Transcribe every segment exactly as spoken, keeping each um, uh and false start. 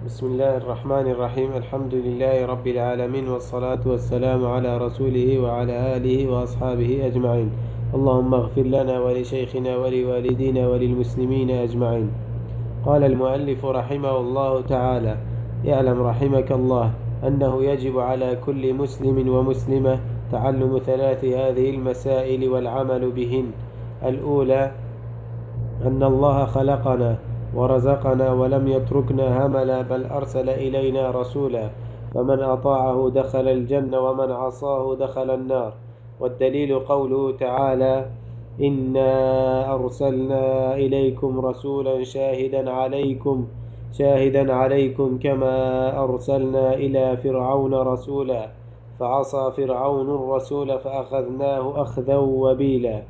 بسم الله الرحمن الرحيم. الحمد لله رب العالمين، والصلاة والسلام على رسوله وعلى آله وأصحابه أجمعين. اللهم اغفر لنا ولشيخنا ولوالدينا وللمسلمين أجمعين. قال المؤلف رحمه الله تعالى: اعلم رحمك الله أنه يجب على كل مسلم ومسلمة تعلم ثلاث هذه المسائل والعمل بهن. الأولى: أن الله خلقنا ورزقنا ولم يتركنا هملا، بل أرسل إلينا رسولا، فمن أطاعه دخل الجنة ومن عصاه دخل النار. والدليل قوله تعالى: إنا أرسلنا إليكم رسولا شاهدا عليكم شاهدا عليكم كما أرسلنا إلى فرعون رسولا فعصى فرعون الرسول فأخذناه أخذا وبيلا.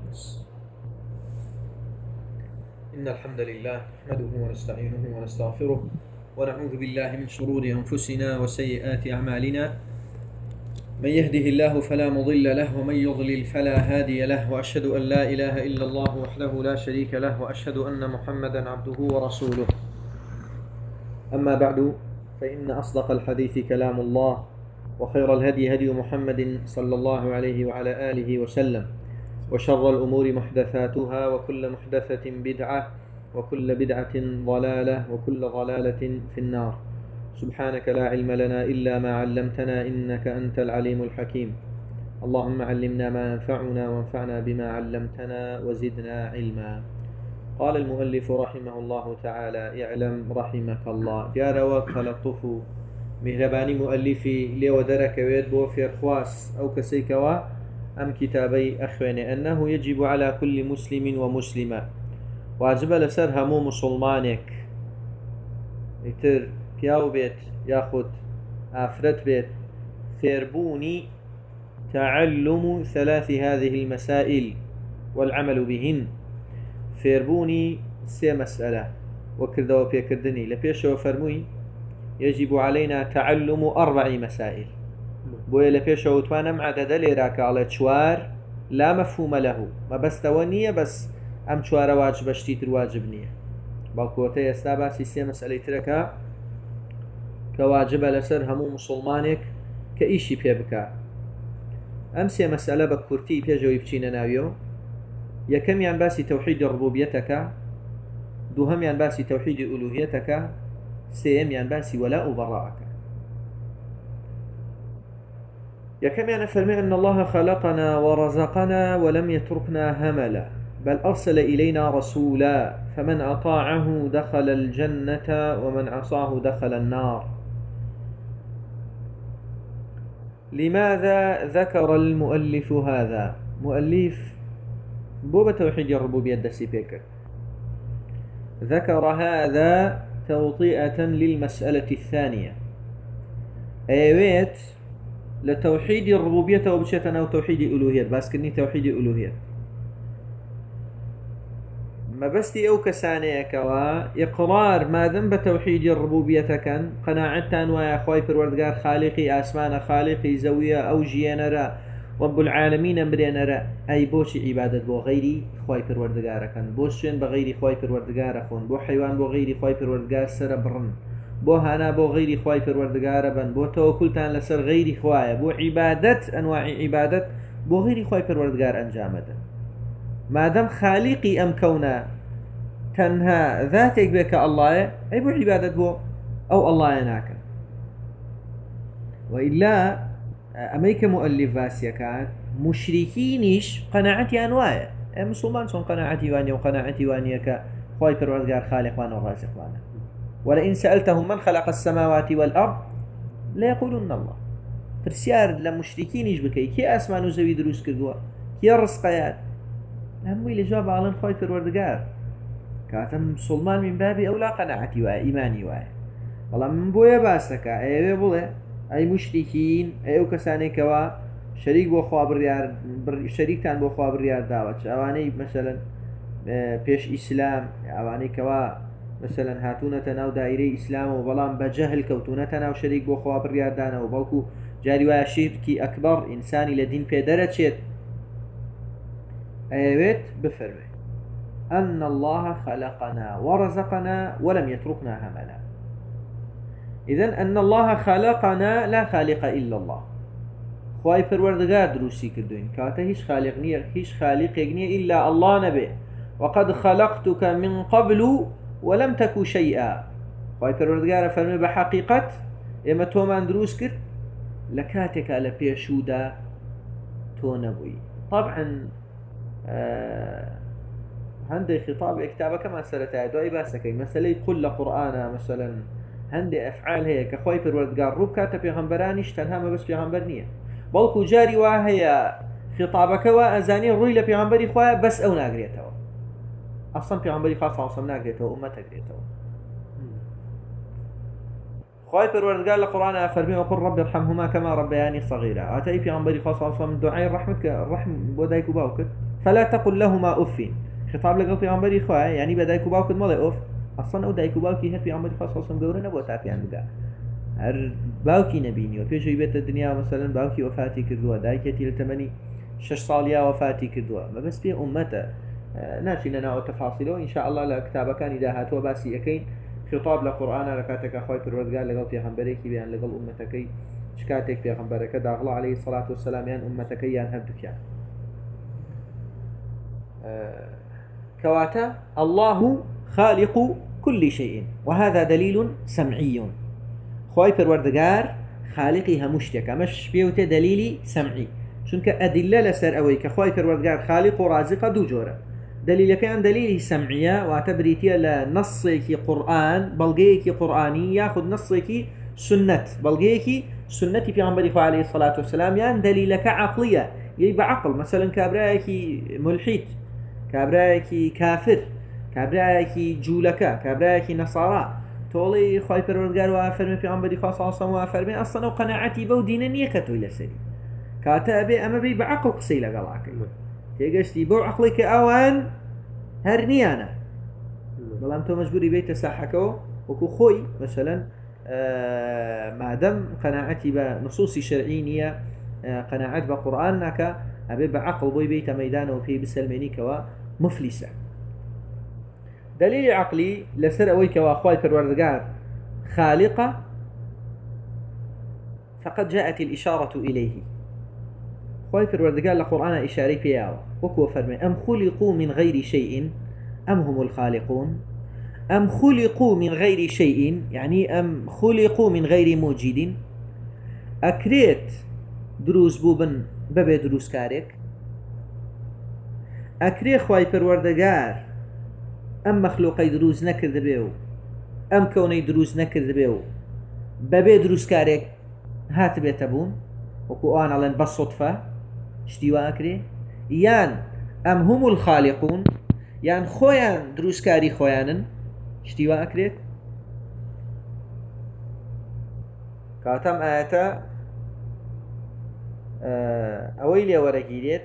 إن الحمد لله نحمده ونستعينه ونستغفره ونعوذ بالله من شرور أنفسنا وسيئات أعمالنا. من يهده الله فلا مضل له ومن يضلل فلا هادي له، وأشهد أن لا إله إلا الله وحده لا شريك له، وأشهد أن محمدا عبده ورسوله. أما بعد، فإن أصدق الحديث كلام الله، وخير الهدي هدي محمد صلى الله عليه وعلى آله وسلم، وشر الأمور محدثاتها، وكل محدثة بدعة، وكل بدعة ضلالة، وكل ضلالة في النار. سبحانك لا علم لنا إلا ما علمتنا، إنك أنت العليم الحكيم. اللهم علمنا ما ينفعنا وانفعنا بما علمتنا وزدنا علما. قال المؤلف رحمه الله تعالى: اعلم رحمك الله. جار وكلطف مهرباني مؤلفي لي ودرك ويد بو فيرخواس أو كسيكوا أم كتابي أخواني أنه يجب على كل مسلم ومسلمة، واجب لسر همو مسلمانك يتر بياو بيت ياخد آفرت بيت فيربوني تعلم ثلاث هذه المسائل والعمل بهن. فيربوني سي مسألة وكردوا بيكردني لبيشو فرموي يجب علينا تعلم أربع مسائل. بويا لبيشو توانم عدد ليراك على تشوار لا مفهوم له، ما بس توانية بس أم تشوار واجب اشتيت الواجبنية باكوتي يستابع سي مسألة تركا كواجب لسر همو مسلمانك كإيشي بيبكا. أمسي مسألة بكورتي بيجو يبتين ناويو. يكم ينباسي توحيد ربوبيتك، دوهم ينباسي توحيد ألوهيتك، سيم ينباسي ولاء براءك. يكم ينفرمي أن الله خلقنا ورزقنا ولم يتركنا هملا، بل أرسل إلينا رسولا، فمن أطاعه دخل الجنة ومن عصاه دخل النار. لماذا ذكر المؤلف هذا؟ مؤلف بوبة توحيد الربوبية دسي بيكر ذكر هذا توطئة للمسألة الثانية. أيويت لتوحيد الربوبية وبشتنا وتوحيد الألوهية، بس كني توحيد الألوهية ما بستي أو كسانية كوا إقرار ما ذنب توحيد الربوبية كان قناعتان ويا أخوي پروردگار خالقي آسمان خالقي زوية أو جيانرا رب العالمين أمرينرا، أي بوش عبادة بو غيري أخوي پروردگار كان، بوشين بغيري أخوي پروردگار خون، بو حيوان بو غيري أخوي پروردگار سر برن، بو هانا بو غيري أخوي پروردگار بن، بو توكلتان لسر غيري أخوي، بو عبادة أنواع عبادة بو غيري أخوي پروردگار أنجامدا. ما دام خالقي أم كونا تنها ذاتك بك الله، أي بو عبادة بو أو الله يناك. وإلا أميك مؤلف فاسيا كان مشركينيش قناعتي أنواع مسلمان سون قناعتي واني وقناعتي وانيك خواي پروردگار خالق وانا ورازق وانا. ولئن سألتهم من خلق السماوات والأرض لا يقولون الله. ترسيار لمشركينيش بكي كي أسمان وزوي دروس كدوا كي الرزقيات هموي لجواب على خواي پروردگار كاتم مسلمان من باب أولى قناعتي وإيماني وآي. والله من بويا باسكا أي بوله أي مشركين أي كساني كوا شريك بو خواب الريار بر شريك تان بو خواب الريار دعوت أواني مثلا بيش إسلام، أواني كوا مثلا هاتونة ناو دائرة إسلام وبلان بجهل كوتونة ناو شريك بو خواب الريار دانا وبلكو جاري ويا شركي أكبر إنساني لدين بيدرة شيت. أيوت بفرمي أن الله خلقنا ورزقنا ولم يتركنا هملا. إذن أن الله خلقنا لا خالق إلا الله. خواهي پروردگار دروسي كردوين كاتا هيش خالق نية هيش خالق نية إلا الله نبي. وقد خلقتك من قبل ولم تكو شيئا. خواهي پروردگار فرمي بحقيقة إما تومان دروس كرد لكاتك على بيشودا تو نبوي. طبعا آه هندي خطاب كتابه كما سرتها دوي باسكي مثلا قل قرآن مثلا هندي أفعال هيك خوي پروردگار روب كاتب پیغمبرانيش تنها ما بس پیغمبر نية بلكو جاري وهي خطابك وأزاني روي لبيغمبري خواه بس أو ناقريته أصلا پیغمبري خاصة أصلا ناقريته أمة تقريته. خوي پروردگار لقرآن أفرمي وقل رب ارحمهما كما ربياني صغيرا. أتأي پیغمبري خاصة أصلا من دعاء رحمتك الرحم بودايك وباوكت فلا تقل لهما أفين. خطاب لقل پیغمبري خواه يعني بدايك وباوكت مالي أف أصلا أو دايك وباوكي هر پیغمبري خاصة أصلا قورا نبوة تابعان بقى هر باوكي نبيني وبيش يبيت الدنيا مثلا باوكي وفاتي كردوا دايكتي لتمني شش صاليا وفاتي كردوا ما بس بيه أمته ناشي لنا وتفاصيله إن شاء الله لكتابة كان إذا هاتوا باسي أكين خطاب لقرآن لكاتك أخوي پروردگار لقل پیغمبري بيان لقل أمتكي شكاتك پیغمبرك داغلا عليه الصلاة والسلام يان أمتكي يان هبدك يعني أه كواتا الله خالق كل شيء وهذا دليل سمعي. خواهي پروردگار خالقي همشتك مش بيوته دليلي سمعي چونك أدلة لسر أوي كخواهي پروردگار خالق ورازق دو جورة. دليل كان دليلي سمعية واعتبريتيا لنصك قرآن بلغيك قرآني ياخذ نصك سنة بلغيك سنة في عمر عليه الصلاة والسلام يعني دليلك عقلية يبقى عقل مثلا كابرايك ملحد كابرايك كافر كابرايك جولكا كابرايك نصارى تولي خواهي پروردگار وافرمي في عمر خاصة عصام وافرمي أصلا وقناعتي بو دينا نيكتو إلى سري كاتابي أما بي بعقل قصي لقلاك تيجستي بو عقلك أوان هرنيانا بلام تو مجبوري بيت ساحكو وكو خوي مثلا آه ما دام قناعتي بنصوص شرعينية آه قناعت بقرآنك أبي بعقل بوي بيت ميدانه وفي بسلمينيك ومفلسة. دليل عقلي لسر أويك وأخواي پروردگار خالقة فقد جاءت الإشارة إليه. خواهي پروردگار لقرآن إشاري بياو وكو فرمي أم خلقوا من غير شيء أم هم الخالقون أم خلقوا من غير شيء يعني أم خلقوا من غير موجد أكريت دروس بوبن ببي دروس كارك أكري خواهي پروردگار أم مخلوقي دروس نكرد بيو أم كوني دروس نكرد بيو ببي دروس كارك هات بيتبون وكو آن على بالصدفة شتيوا أكري يان أم هم الخالقون يان خويان دروس كاري خويانن شتيوا أكريت كاتم آياتا أويلي ورقيريت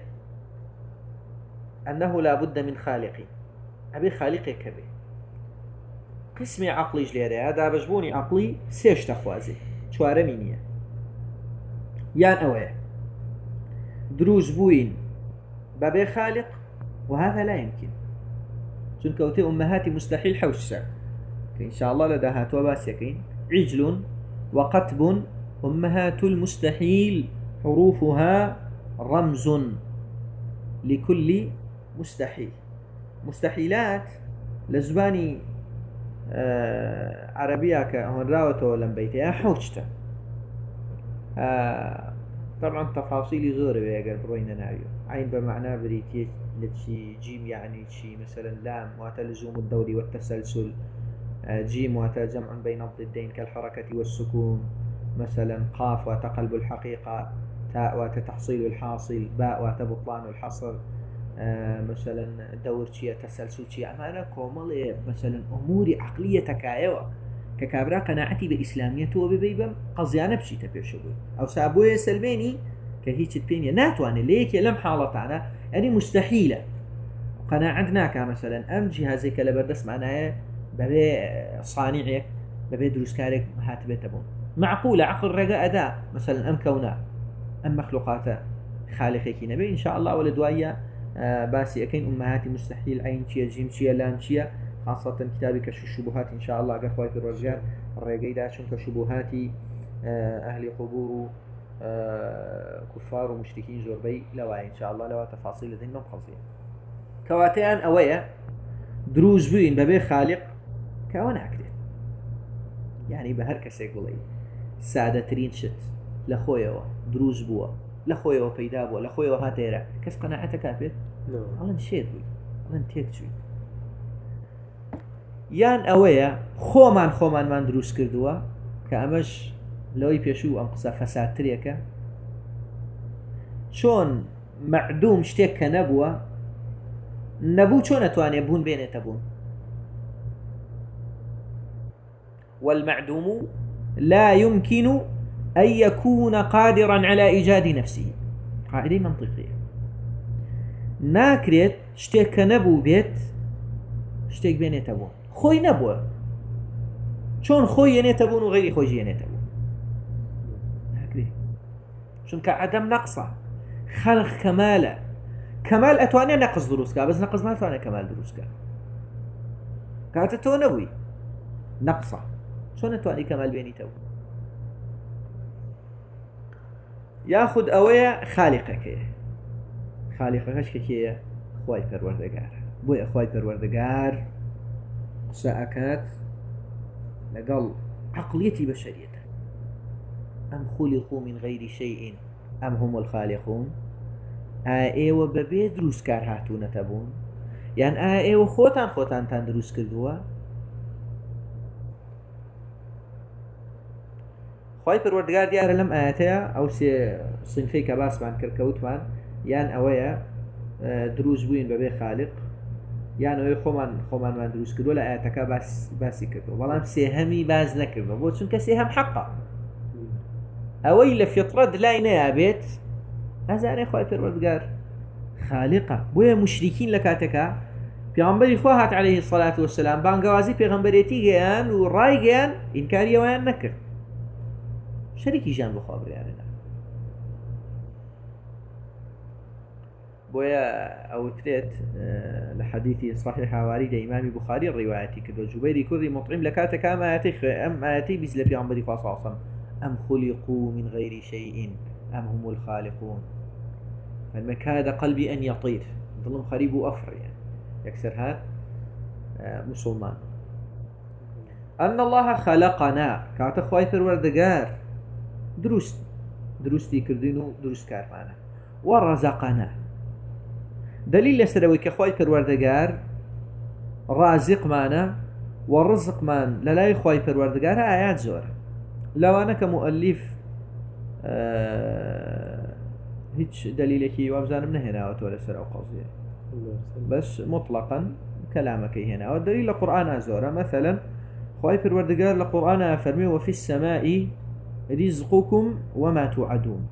أنه لا بد من خالقي أبي خالقي كبي قسمي عقلي جليري هذا بجبوني عقلي سيش تخوازي شوارة مينية يان أوي دروز بوين بابي خالق وهذا لا يمكن چونك وتي أمهاتي مستحيل حوشسا إن شاء الله لداهات وباسيكين عجل وقتب أمهات المستحيل حروفها رمز لكل مستحيل. مستحيلات لزباني آه عربية كهون راوته لم بيتها حوشته آه طبعا تفاصيل زورة بيقر بروينا نايو عين بمعنى بريتي لتشي جيم يعني شي مثلا لام وتلزوم الدور والتسلسل آه جيم وتجمع بين الضدين كالحركة والسكون مثلا قاف وتقلب الحقيقة تاء وتتحصيل الحاصل باء وتبطلان الحصر آه مثلا دور شيء تسلسل شيء أنا كومل مثلا أمور عقلية تكايوة ككابرا قناعتي بإسلاميته وببيبم قصيانة بشي تبيشبه أو سابوه سلبيني كهيش البينية ناتواني ليك لم حالتانا يعني مستحيلة قناعتناك مثلا أم جهازك لبردس معناه ببي صانعك ببي دروسكارك هاتبتبون معقولة عقل رجاء أداء مثلا أم كونا أم مخلوقات خالقك نبي إن شاء الله ولدوايا آه باسي أكين أمهاتي مستحيل عين شيا جيم شيا لام شيا خاصة كتابي كشف الشبهات إن شاء الله قخواتي الرجال ڕێگەیدا چونکە شوبهاتی ئەهلی قبور و کوفار و مشرکین زۆربەی لەوایە ئینشاءالله لەوە تەفاسیل لەدەین بەم قەزیە کەواتەیان ئەوەیە دروست بووین بەبێ خالق کە ئەوە ناکرێت یعنی بە هەر کەسێک بڵێ سادەترین شت لە خۆیەوە دروست بووە لە خۆیەوە پەیدا بووە لە خۆیەوە هاتێرە کەس قەناعەتە کاپێت ئەڵەن شێت بووی ئەڵەن تێک چووی یان ئەوەیە خۆمان خۆمانمان دروست کردووە کە ئەمەش لەوەی پێشوو ئەم قسە فەسادترێکە چۆن مەعدوم شتێک کە نەبووە نەبوو چۆن نەتوانێت بوون بێنێتە بوون والمعدوم لا يمكن أن يكون قادرا على إيجاد نفسه قاعدة منطقية ناكريت شتێک کە نەبوو بێت شتێک بێنێتە بوون خۆی نەبووە چۆن خۆی یێنێتە بوون و غەیری خۆی یێنێتە بوون ناکرێت چونکە عەدەم نەقسە خەلق کەمالە کەمال ئەتوانێت نەقس دروستکە بەس نەقس ناتوانێت کەمال دروستکە کاتە تۆ نەبووی نەقسە چۆن نەتوانی کەمال بێنیتەوە یاخود ئەوەیە خالقەکەیە خالقەکەش کێیە خوای پەروەردەگارە بۆیە خوای پەروەردەگار قسە ئەکات لەگەڵ عەقڵیەتی بەشەریەتە ئەم خولقوا من غەیری شەیئین ئەم هم الخالقون ئایا ئێوە بەبێ دروستکار هاتوونەتە بوون یان ئایا ئێوە خۆتان خۆتانتان دروست کردووە خوای پەروەردگار دیارە لەم ئاەتەیە ئەو سێ سنفەی کە باسمان کرد کەوتمان یان ئەوەیە دروست بووین بەبێ خالق یان ئەوەی خۆمان خۆمانمان دروست کردووە لە ئاەتەکە باسی کردووە بەڵام سێهەمی باز نەکردووە بۆ چونکە سێهەم حەقە ئەوەی لە فیترە دلای نەیابێت ئەزانێ خوای پەروەردگار خالقە بۆیە مشریکین لە کاتێکە پێغەمبەری خوا هات عەلەیهی سەڵات وەسەلام بانگەوازی پێغەمبەرێتی گەیان و ڕای گەیان ئینکاری ئەویان نەکرد شەریکی ژیان بخوا بڕیارەدا بۆیە ئەوترێت لە حەدیثی صحیح هاواریدا ئیمامی بوخاری ڕیوایەتی کردو جوبەیری کوردی مطعیم لە کاتێکە ئەم ئاەتەی خوێ ئەم ئاەتەی بیست لە پێغەمبەری خوا صلی الله علیه وسلم ئەم خولقوا من غەیری شەیئین ئەم هم الخالقون فلما كاد قلبي أن يطير ظلم خريب وأفر يعني يكسر هات مسلمان أن الله خلقنا كاتا خواي پروردگار دروست دروستي كردينو دروست كار معنا ورزقنا دليل لسروي كخواي پروردگار رازق معنا ورزق من للاي خواي پروردگار آيات زور لو أنا كمؤلف آه هیچ دلیلێکی وابزانم نهێناوەتەوە لەسەر ئەو قەزیە بەس مطلقاً کەلامەکەی هێناوە دلیل لە قورئانە زۆرە مەثەلاً خوای پەروەردگار لە قورئانە فەرمێ وفي السماء رزقكم وما توعدون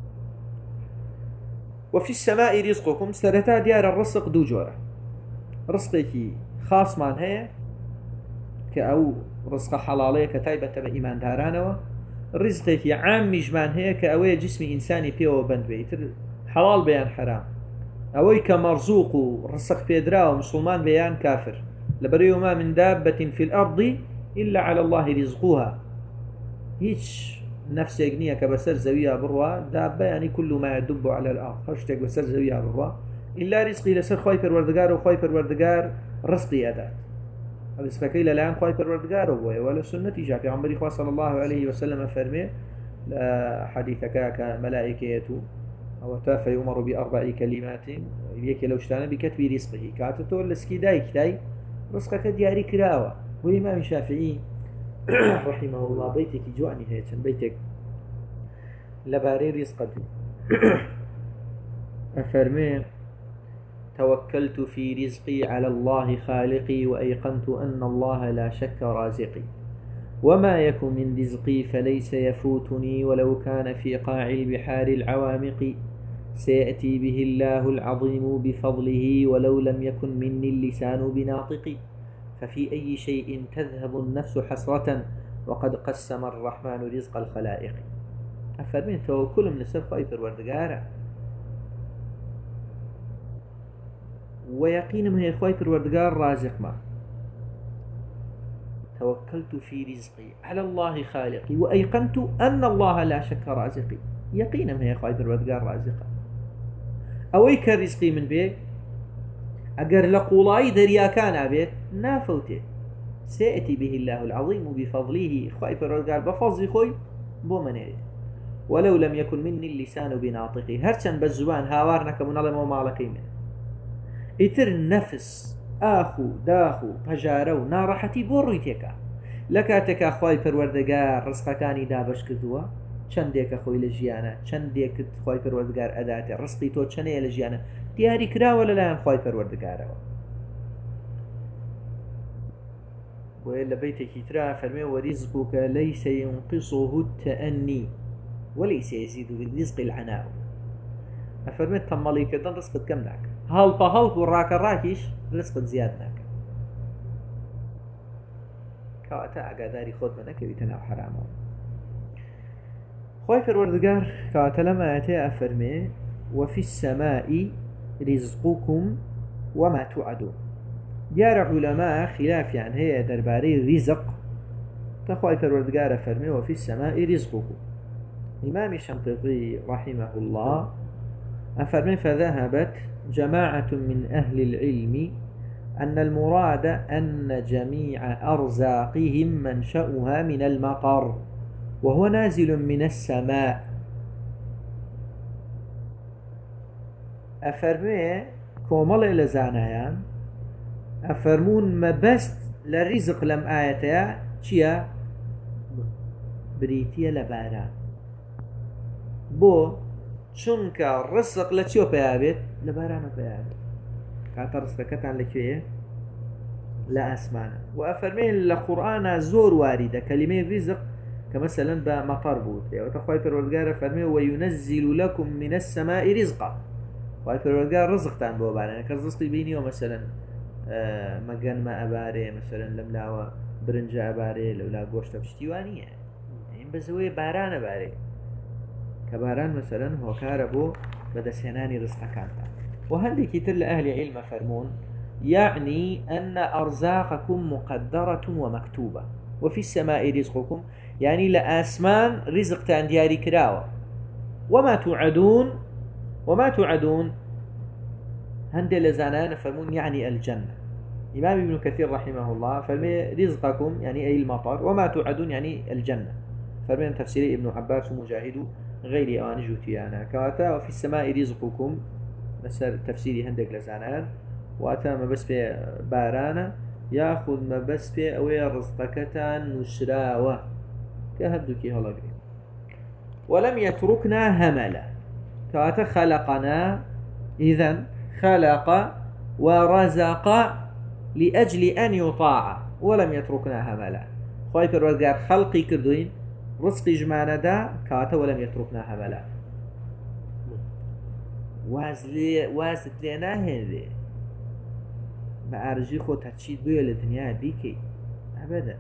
وفي السماء رزقكم سەرەتا دیارە ڕزق دوو جۆرە ڕزقێکی خاسمان هەیە کە ئەو ڕزقە حەڵاڵەیە کە تایبەتە بە ئیماندارانەوە ڕزقێکی عامیشمان هەیە کە ئەوەیە جسمی ئینسانی پێوە بەند بێت تر حەڵاڵ بەیان حرام ئەوەی کە مەرزوق و ڕزق پێدراوە مسلمان بەیان کافر لەبەرەوەی وما من دابة في الأرض إلا على الله رزقها هیچ نفسێک نییە کە بەسەر زەویە بڕوا دابە ینی كل ما يدب على الأرض هەر شتێک بەسەر زەویە بڕوا إلا ڕزقی لەسەر خوای پەروەردگار و خوای پەروەردگار ڕزقی ئەدات ڕزقەکەی لەلایەن خوای پەروەردگارەوە بۆیە لە سنەتی جا پێغەمبەری خوا صلی الله عليه وسلم فەرمێ لە حەدیثەکە کە مەلائیکەیەت و ئەوە تا فەیؤمەڕ بأربع كلمات یەکێ لەو شتانە بکەتبی ڕزقی کاتە تۆ لە سکی دایکدای ڕزقەکە دیاری کراوە بۆ ئیمامی شافعی رحمه الله بەیتێکی جوانی هەیە چەند بەیتێک لەبارەی ڕزقەت ئەفەرمێ توكلت في رزقي على الله خالقي وأيقنت أن الله لا شك رازقي وما يكن من رزقي فليس يفوتني ولو كان في قاع البحار العوامق سيأتي به الله العظيم بفضله ولو لم يكن مني اللسان بناطقي ففي أي شيء تذهب النفس حسرة وقد قسم الرحمن رزق الخلائق أفرمين توكل من السر خواهي پروردگاره ويقين من هي خواهي پروردگار رازق ما توكلت في رزقي على الله خالقي وأيقنت أن الله لا شك رازقي يقينا هي خواهي پروردگار رازقا أوي كرزقي من بيه أقر لقولاي دريا كان أبيت نافوته سيأتي به الله العظيم بفضله خواهي پروردگار بفضل خوي بو منيري ولو لم يكن مني اللسان بناطقي هرچن بالزبان هاوارنك من الله ومالكي منه اتر النفس آخو داخو پجارو ناراحتي بورويتيكا لكاتك خواهي پروردگار رزقكاني دابش كردوا چندێکە خۆی لە ژیانە چندێکت خۆی پەروەردگار ئەداتێ ڕزقی تۆ چەنەیە لە ژیانە دیاری کراوە لەلایەن خۆی پەروەردگارەوە بۆیە لە بەیتێکی ترا فەرمێ وەریزقوکە لەیسە ينقصه التأني وليس يزيد بالرزق العناء ئەفەرمێت تەمەڵیکردن ڕزقت کەم ناکە هەڵپە هەڵپ و ڕاکە ڕاکیش ڕزقت زیاد ناکە کەواتە ئاگاداری خۆت بە نەکەویتە ناو حرامەوە خواهي پروردگار كاتلما آياتي أفرمي وفي السماء رزقكم وما توعدون ديار علماء خلاف يعني هي درباري رزق كخواهي پروردگار أفرمي وفي السماء رزقكم إمام الشنقيطي رحمه الله أفرمي فذهبت جماعة من أهل العلم أن المراد أن جميع أرزاقهم منشأها من المطر وهو نازل من السماء أفرمي كومل إلى زانايان أفرمون ما بست للرزق لم آياتها چيا بريتيا لباران بو چونك الرزق لچيو بيابت لباران بيابت كاتا رزقكتان لكيه لا أسمانا وأفرمي لقرآن زور واردة كلمة رزق كمثلا بمطر بود وتخوي پروردگار فرمي وينزل لكم من السماء رزقا خوي پروردگار رزق تان بو بارن كرزقي بيني ومثلا آه مجن ما اباري مثلا لملاوا برنجا اباري لولا گوشت بشتيوانيه يعني بزوي باران اباري كباران مثلا هو كاربو بدا سناني رزق كانت وهندي كتير لاهل علم فرمون يعني ان ارزاقكم مقدرة ومكتوبة وفي السماء رزقكم يعني لآسمان رزق تان دياري كراوة وما توعدون وما توعدون هندي لزانان فرمون يعني الجنة إمام ابن كثير رحمه الله فرمي رزقكم يعني أي المطر وما توعدون يعني الجنة فرمي تفسير ابن عباس ومجاهد غير أوان جوتيانا كواتا وفي السماء رزقكم مثل تفسيري هندك لزانان واتا ما بس في بارانا ياخذ ما بس في أوي رزقكتان نشراوة كهبدوكي هلاقري ولم يتركنا هملا كواتا خلقنا إذن خلق ورزق لأجل أن يطاع ولم يتركنا هملا خواهي پروردگار خلقي كردوين رزقي جمعنا دا كواتا ولم يتركنا هملا وازلي وازت لنا هنذي ما أرجي خو تتشيد بيه للدنيا بيكي أبدا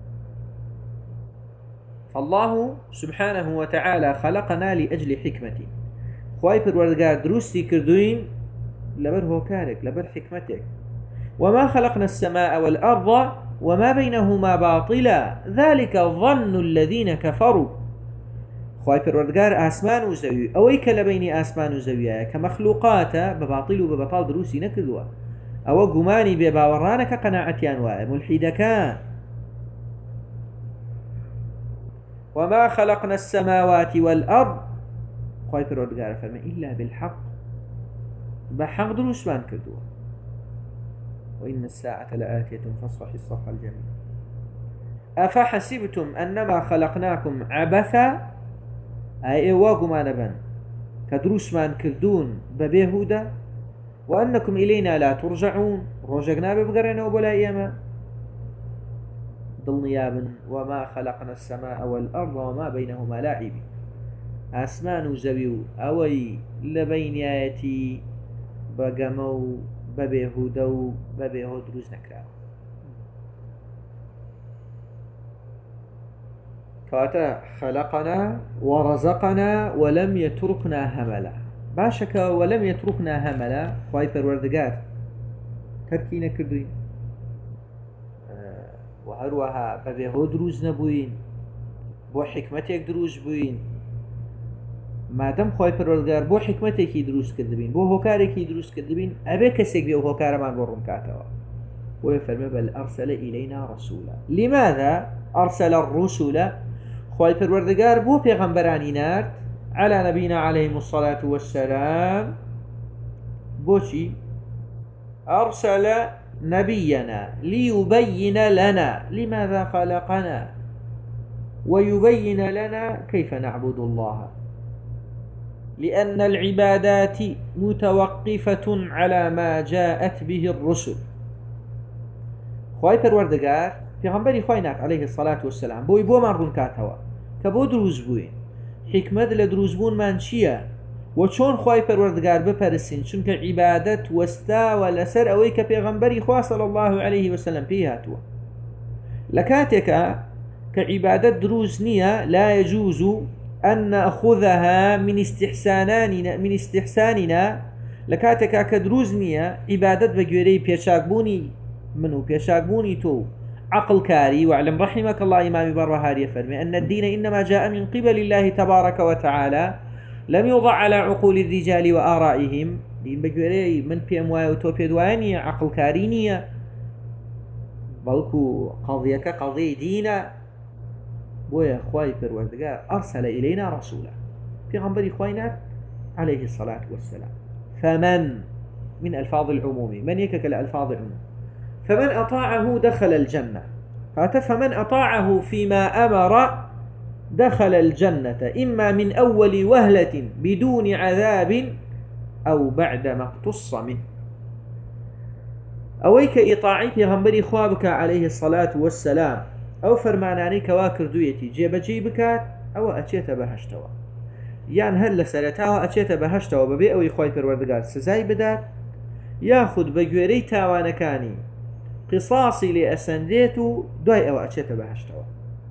فالله سبحانه وتعالى خلقنا لأجل حكمته خواهي پروردگار دروستي كردوين لبر هوكارك لبر حكمتك وما خلقنا السماء والأرض وما بينهما باطلا ذلك ظن الذين كفروا خواهي پروردگار آسمان وزوي أويك لبين آسمان وزويا كمخلوقات بباطل وببطال دروسي نكذوا أو قماني بباورانك قناعتيان وملحدكان وما خلقنا السماوات والأرض خواهي پروردگار فرمي إلا بالحق بحق دروسوان كردوا وإن الساعة لآتية فاصفح الصفح الجميل أفحسبتم أنما خلقناكم عبثا أي واقما نبن كدروسمان كردون ببيهودا وأنكم إلينا لا ترجعون رجعنا ببقرنا وبلا إيما ضل نيابا وما خلقنا السماء والأرض وما بينهما لاعبين آسمان زويو أوي لبين آياتي بقمو ببيهودو ببيهود روز نكراو كاتا خلقنا ورزقنا ولم يتركنا هملا باشك ولم يتركنا هملا خواهي پروردگار تركينا كردوين وهروها ببيهو دروز نبوين بو حكمتك دروز بوين ما دام خوي پروردگار بو حكمتك دروز كردبين بو هوكارك دروز كردبين ابي كسك بيو هوكار ما برم كاتوا ويفرم بل ارسل الينا رسولا. لماذا ارسل الرسل؟ خوي پروردگار بو پیغمبرانی نارد على نبينا عليه الصلاة والسلام. بوشي أرسل نبينا ليبين لنا لماذا خلقنا ويبين لنا كيف نعبد الله، لأن العبادات متوقفة على ما جاءت به الرسل. خواهي پروردگار پیغمبری خویناک عليه الصلاة والسلام بوی بو من رون کاتوا كبو دروز بوين حكمت لدروز بون من چیه و چون خواهی پروردگار بپرسین چونکه عبادت وستا و لسر اوی که پیغمبری خواه صلی الله علیه وسلم پیهاتوا لكاتك كعبادة دروز نية لا يجوز أن نأخذها من استحساننا من استحساننا لكاتك كدروز نية عبادة بجوري بيشاكبوني منو بيشاكبوني تو عقل كاري. واعلم رحمك الله إمام برهاري فرمي أن الدين إنما جاء من قبل الله تبارك وتعالى لم يوضع على عقول الرجال وآرائهم. دين بجوري من بيمواي وتوبي دوانية عقل كارينية بلكو قضيك قضية دينا. بويا خواي پروردگار أرسل إلينا رسولا پیغمبري خوينا عليه الصلاة والسلام. فمن من ألفاظ العموم من يكك الألفاظ العموم فمن أطاعه دخل الجنة. فمن أطاعه فيما أمر دخل الجنة إما من أول وهلة بدون عذاب أو بعد ما اقتص منه. أويك إطاعي پیغمبري خوابك عليه الصلاة والسلام أو فرماناني كواكر دويتي جيب جيبكات أو أتشيت بهشتوا يعني هل لسرتاوا أتشيت بهشتوا ببي أو يخواي پروردگار سزاي بدات ياخد بجويري تاوانكاني قصاصي لأسنديتو دوي أو أتشيت بهشتوا.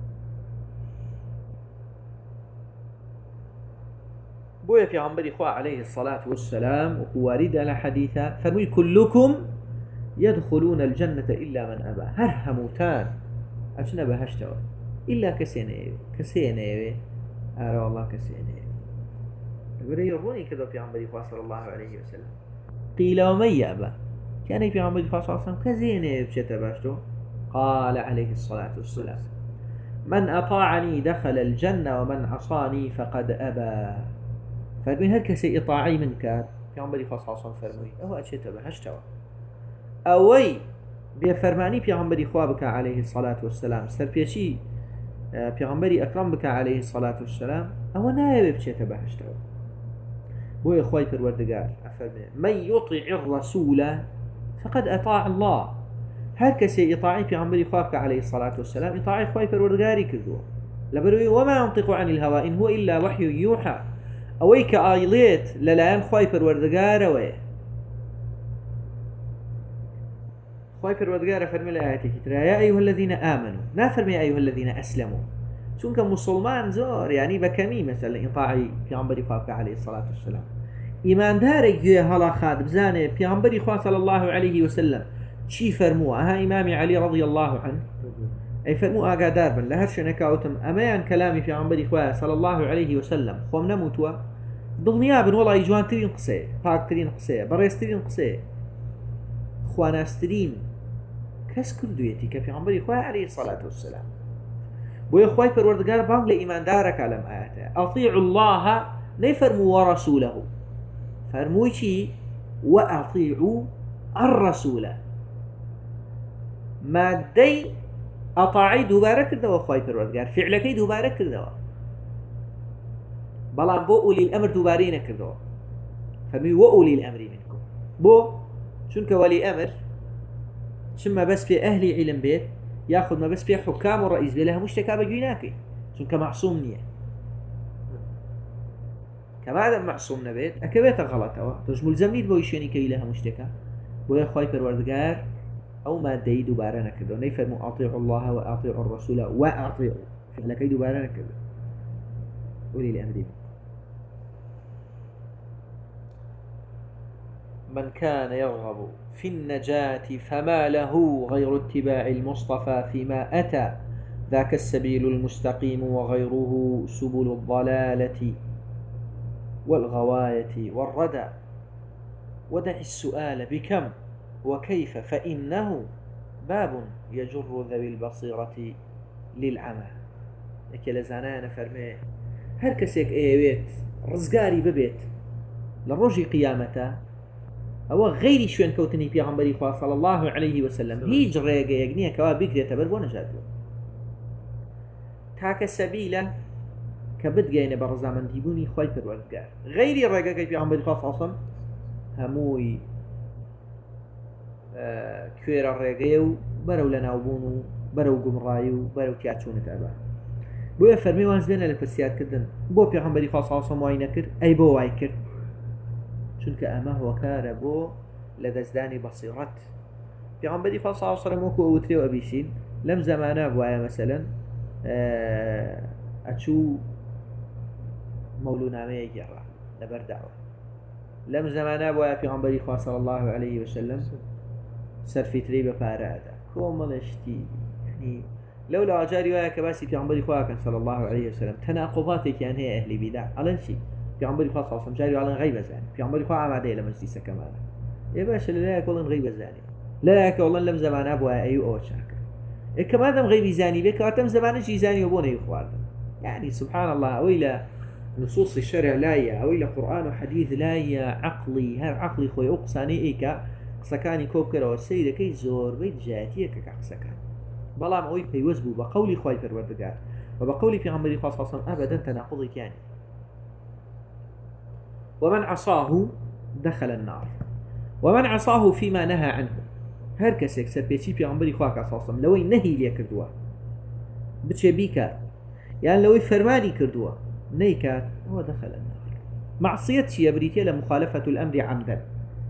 بويا پیغمبري خواه عليه الصلاة والسلام وكوارد على حديثة فرمي كلكم يدخلون الجنة إلا من أبى. هر هموتان أجنا بهشتوا إلا كسينيوي كسينيوي أرى والله كسينيوي. يقول يروني كذا في عمري صلى الله عليه وسلم قيل ومن يأبى كان في عمري صلى الله عليه وسلم كزينيوي بشتا باشتو قال عليه الصلاة والسلام من أطاعني دخل الجنة ومن عصاني فقد أبى. فمن هل كسي إطاعي منك في عمري صلى الله عليه وسلم فرمي أو أجتا بهشتوا أوي بفرماني پیغمبری خواه بك عليه الصلاة والسلام سرپیچی پیغمبری اکرم بك عليه الصلاة والسلام او نایب بچیت بهشتوا. بوی خواه پروردگار افرمي من يطع الرسول فقد اطاع الله. هر کسی اطاعی پیغمبری خواه بك عليه الصلاة والسلام اطاعی خواه پروردگاری کردو لبروي وما ينطق عن الهوى إن هو إلا وحي يوحى. اويك آيليت للان خواه پروردگار ويه خوي پروردگار فرمي لآياتك يا أيها الذين آمنوا نا فرمي يا أيها الذين أسلموا چونك مسلمان زور يعني بكمي مثلا إطاعي پیغمبري خواه عليه الصلاة والسلام إيمان دارك يا هلا خاد بزاني پیغمبري خواه صلى الله عليه وسلم چي فرموا أها إمامي علي رضي الله عنه أي فرموا آقا دار من لهرش نكاوتم أميان كلامي پیغمبري خواه صلى الله عليه وسلم خوم نموتوا دغنيا بن والله يجوان ترين قصي باك ترين قصي بريس ترين قصي خواناسترين كس كردويتي كفي عمري خواه عليه الصلاة والسلام. بويا خواه پروردگار بانگ لإيمان دارك علم آياته أطيعوا الله نيفرموا ورسوله فرموي چي وأطيعوا الرسول ما دي أطاعي دوباره كردوا خواه پروردگار فعلكي دوباره كردوا بلان بو أولي الأمر دوبارين كردوا فرمي وأولي الأمر منكم بو چونك ولي أمر شما بس في أهلي علم بيت ياخذ ما بس في حكام والرئيس بيه لها مشتكى بجويناكي چونك معصوم نية كما هذا معصوم نبيت أكبيت غلطة توش ملزمين بو يشيني كي لها مشتكى بو يخواي پروردگار أو ما دي دوباره نكردو نيفرموا أطيعوا الله وأطيعوا الرسول وأطيعوا فعلكي دوباره نكردو أولي الأمر من كان يرغب في النجاة فما له غير اتباع المصطفى فيما أتى ذاك السبيل المستقيم وغيره سبل الضلالة والغواية والردى ودع السؤال بكم وكيف فإنه باب يجر ذوي البصيرة للعمى. لكي لزانانا فرمي هر كسيك ايويت رزقاري ببيت لروجي قيامته او غيري شوين كوتني بيغمبري خواه صلى الله عليه وسلم هيج ريقا يقنية كوا بيقرية تبر ونجاتو تاك سبيلة كبد جاين برزا من ديبوني خواي پروردگار غيري ريقا كي بيغمبري خواه صلى الله عليه وسلم هموي آه كوير الريقا برو لناوبونو برو قمرايو برو تياتشونك أبا بۆیە فەرمی وانز لێنە لە پرسیارکردن بۆ پێغەمبەری خوا صلی الله علیه و سلم وای نەکرد ئەی بۆ وای کرد چونکە ئەمە هۆکارە بۆ لە دەستدانی بەسیڕەت. پێغەمبەری خوا صلی الله علیه و سلم وەکو ئەوترێ ئەبیسین لەم زەمانە بوایە مەسەلەن ئەچوو مەولوونامەیە گێڕا لەبەر داوە لەم زەمانە بوایە پێغەمبەری خوا صلی الله عليه وسلم سەرفیترەی بە پارەدا کۆمەڵشتی یعنی لو لا جاري ويا كباسي في عمبري خواك صلى الله عليه وسلم تناقضاتك يعني هي أهل بدع على شيء في عمبري خوا صلى الله عليه وسلم جاري على غيبة زاني في عمبري خوا عمادي لمجلس كمان يا باشا لا يكون غيبة زاني لا يكون والله لم زمان أبوها أيو أو شاكر كمان دم غيبي زاني بك أتم زمان شيء زاني وبونه يخوار يعني سبحان الله أويلا نصوص الشرع لايا أويلا قرآن وحديث لايا عقلي هر عقلي خوي أقصاني إيكا قصكاني كوكرا والسيدة كي زور بيت جاتيك كقصكان بلام أوي بيوز بو بقولي خواي پروردگار وبقولي في عمري خاص خاصا أبدا تناقضي كاني. ومن عصاه دخل النار ومن عصاه فيما نهى عنه هر كسيك سربيشي في عمري خواك خاصا لوي نهي لي كردوا بتشي بيكار يعني لوي فرماني كردوا نيكار هو دخل النار. معصيتي يا بريتيا لمخالفة الأمر عمدا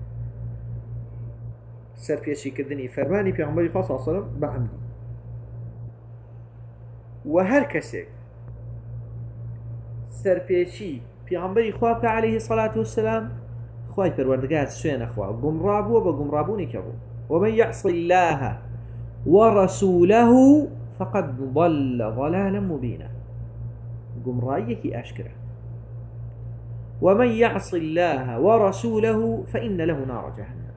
سربيشي كردني فرماني في عمري خاص خاصا بعمدي وهر كسيك سرپێچی پێغەمبەری خوا بکە عليه الصلاة والسلام خوای پەروەردگار سوێنە خوا گومڕا بووە بە گومڕابوونی کە بوو ومن يعص الله ورسوله فقد ضل ضلالا مبينا گومڕاییەکی ئاشکرا ومن يعص الله ورسوله فإن له نار جهنم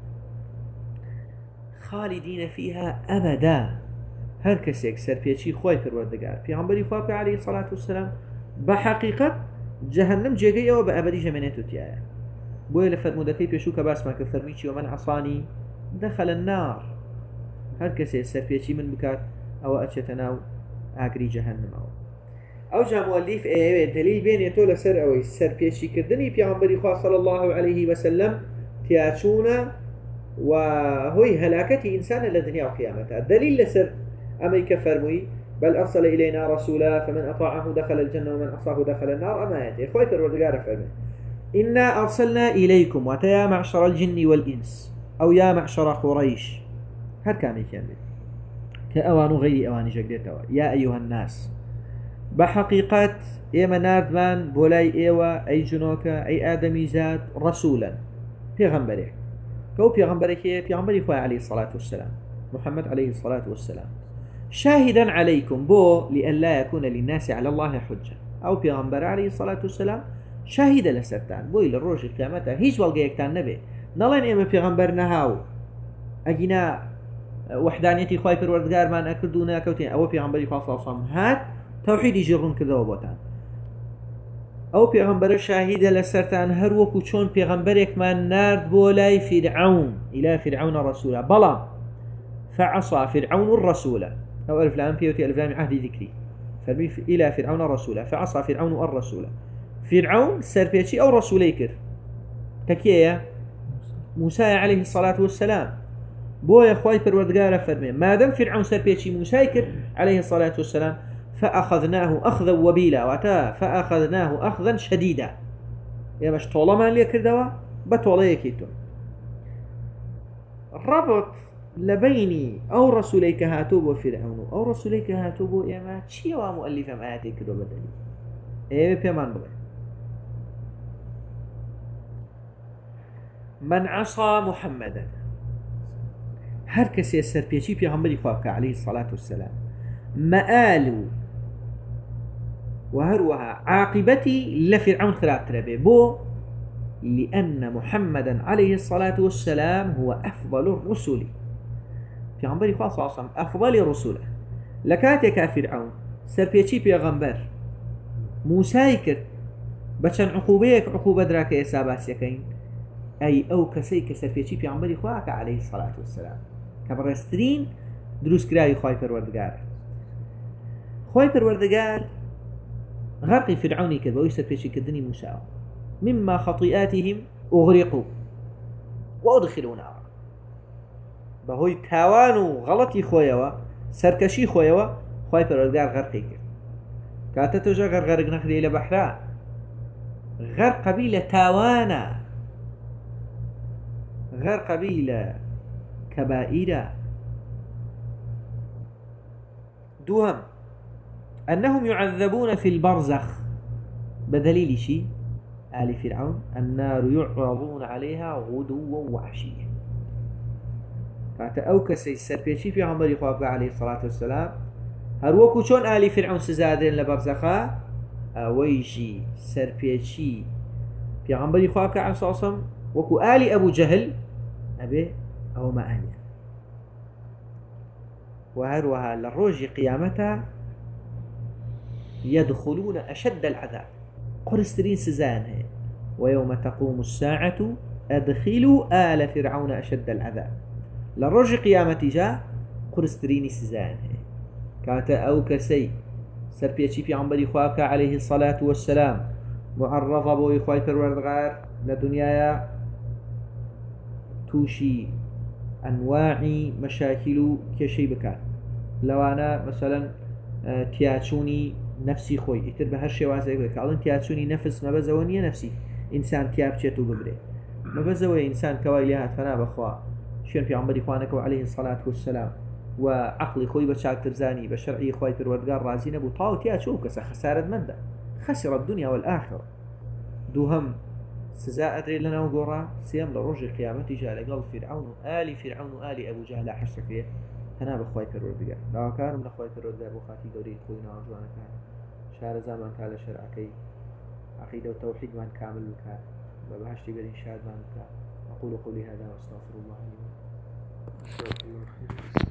خالدين فيها أبدا. هر کەسێک سەرپێچی خۆی پەروەردگار پێغەمبەری خوا بکە عليه الصلاة والسلام بەحەقیقەت جەهەنەم جێگەی ئەوە بە ئەبەدی ژەمێنێتو تایە. بۆیە لە فەرموودەکەی پێشوو کە باسمان کە فەرمی چی ومن عصانی دخل النار هەر کەسێک سەرپێچی من بکات ئەوە ئەچێتە ناو ئاگری جەهەنەمەوە. ئەوجا مؤلف ئەوێ دلیل بێنێتۆ لەسەر ئەوەی سەرپێچیکردنی پێغەمبەری خوا صلی الله عليه وسلم تیاچوونە و هۆی هەلاکەتی ئینسانە لە دنیا و قیامەتە. دلیل لەسەر أما كفرمي بل أرسل إلينا رسولا فمن أطاعه دخل الجنة ومن عصاه دخل النار. أما يأتي إخوة الوردقار فرمي إنا أرسلنا إليكم وتيا معشر الجن والإنس أو يا معشر قريش هر كان يكمل كأوان غير أوان جقدتوا يا أيها الناس بحقيقة إيما ناردمان بولاي إيوا أي جنوكا أي آدمي زاد رسولا بيغمبري كو بيغمبري بيغمبري خواه عليه الصلاة والسلام محمد عليه الصلاة والسلام شاهدا عليكم بو لأن لا يكون للناس على الله حجة أو بيغمبر عليه الصلاة والسلام شاهد لسرتان بو إلى الروج قيامته هيج والقيكتان نبي نالين إما بيغمبر نهاو أجينا وحدانيتي خواي پروردگار من أكردونا كوتين أو بيغمبري فاصل صم هات توحيد يجرون كذا وبوتان أو بيغمبر شاهد لسرتان هر وكو چون بيغمبرك من نارد بولاي فرعون إلى فرعون رسولا بلا فعصى فرعون الرسول أو ألف لام بيوتي ألف لام عهد ذكري فرمي إلى فرعون رسولا فعصى فرعون الرسول فرعون سربيتي أو رسوليكر تكيا موسى عليه الصلاة والسلام بويا خواي پروردگار فرمي ما دام فرعون سربيتي موسى كر عليه الصلاة والسلام فأخذناه أخذا وبيلا وتا فأخذناه أخذا شديدا يا مش طولما لي كردوا بطوليه كيتون ربط لبيني أو رسوليك هاتوب وفرعون أو رسوليك هاتوب يا ما شيء ومؤلفة ما آتي كده بدلي إيه بيمان بغي من عصى محمدا هر كسي سربيشي بيغمبري خواك عليه الصلاة والسلام مآل وهروها عاقبتي لفرعون خراب تربي بو لأن محمدا عليه الصلاة والسلام هو أفضل الرسل بيغمبري خواك صلى الله عليه وسلم أفضل الرسل لكاتك فرعون سربيشي بيغمبر موسى كرت بچن عقوبيك عقوبة دراك إساباسيكين أي أو كسي كسربيشي بيغمبري خواك عليه الصلاة والسلام كبرسترين دروس كراي خواي پروردگار خواي پروردگار غرقي فرعوني كذا ويسر بيشي كدني موسى مما خطيئاتهم أغرقوا وأدخلوا نارا بهوي تاوانو غلطي خويوا سركشي خويوا خواي پروردگار غرقي كذا كاتتو جا غر غرق نخلي إلى بحراء غر قبيلة تاوانا غر قبيلة كبائرة دوهم أنهم يعذبون في البرزخ بدليل شيء آل فرعون النار يعرضون عليها غدوا وعشيا كاتا أوكسي سربيشي في عمر يخواب عليه الصلاة والسلام هروكو شون آل فرعون سزادين لبرزخا أويجي سربيشي في عمر يخواب عليه الصلاة والسلام وكو آل أبو جهل أبي أو ما أني وهروها للروج قيامتها يدخلون أشد العذاب قرسترين سزان هي ويوم تقوم الساعة أدخلوا آل فرعون أشد العذاب للروج قيامتي جاء قرسترين سزان هي كاتا أو كسي سربيتشي في عمبري خواك عليه الصلاة والسلام معرضة بو إخوائي پروردگار لدنيا توشي أنواع مشاكل كشي بكار لو أنا مثلا تياتشوني نفسي خوي يتر بهر شيء واسع يقول كأن تياتشوني نفس ما بزونية نفسي إنسان تياب شتو قبله ما بزوي إنسان كوايلها فنا بخوا شين في عمر إخوانك وعليه الصلاة والسلام وعقلي خوي بشاك ترزاني بشرعي خوي پروردگار رازين أبو طاو تياتشو كسا خسارة منده خسر الدنيا والآخرة دوهم سزاء أدري لنا وقرا سيام لرجع قيامتي جاء لقل فرعون آل فرعون آل أبو جهل حشر فيه هنا بخواي پروردگار لا كان من خواي پروردگار بو خاطي دوري خوينا وجوانا كان شهر زمان كان شرعكي عقيدة وتوحيد من كامل كان وبهشتي بالإنشاد من كان أقول قولي هذا واستغفر الله لي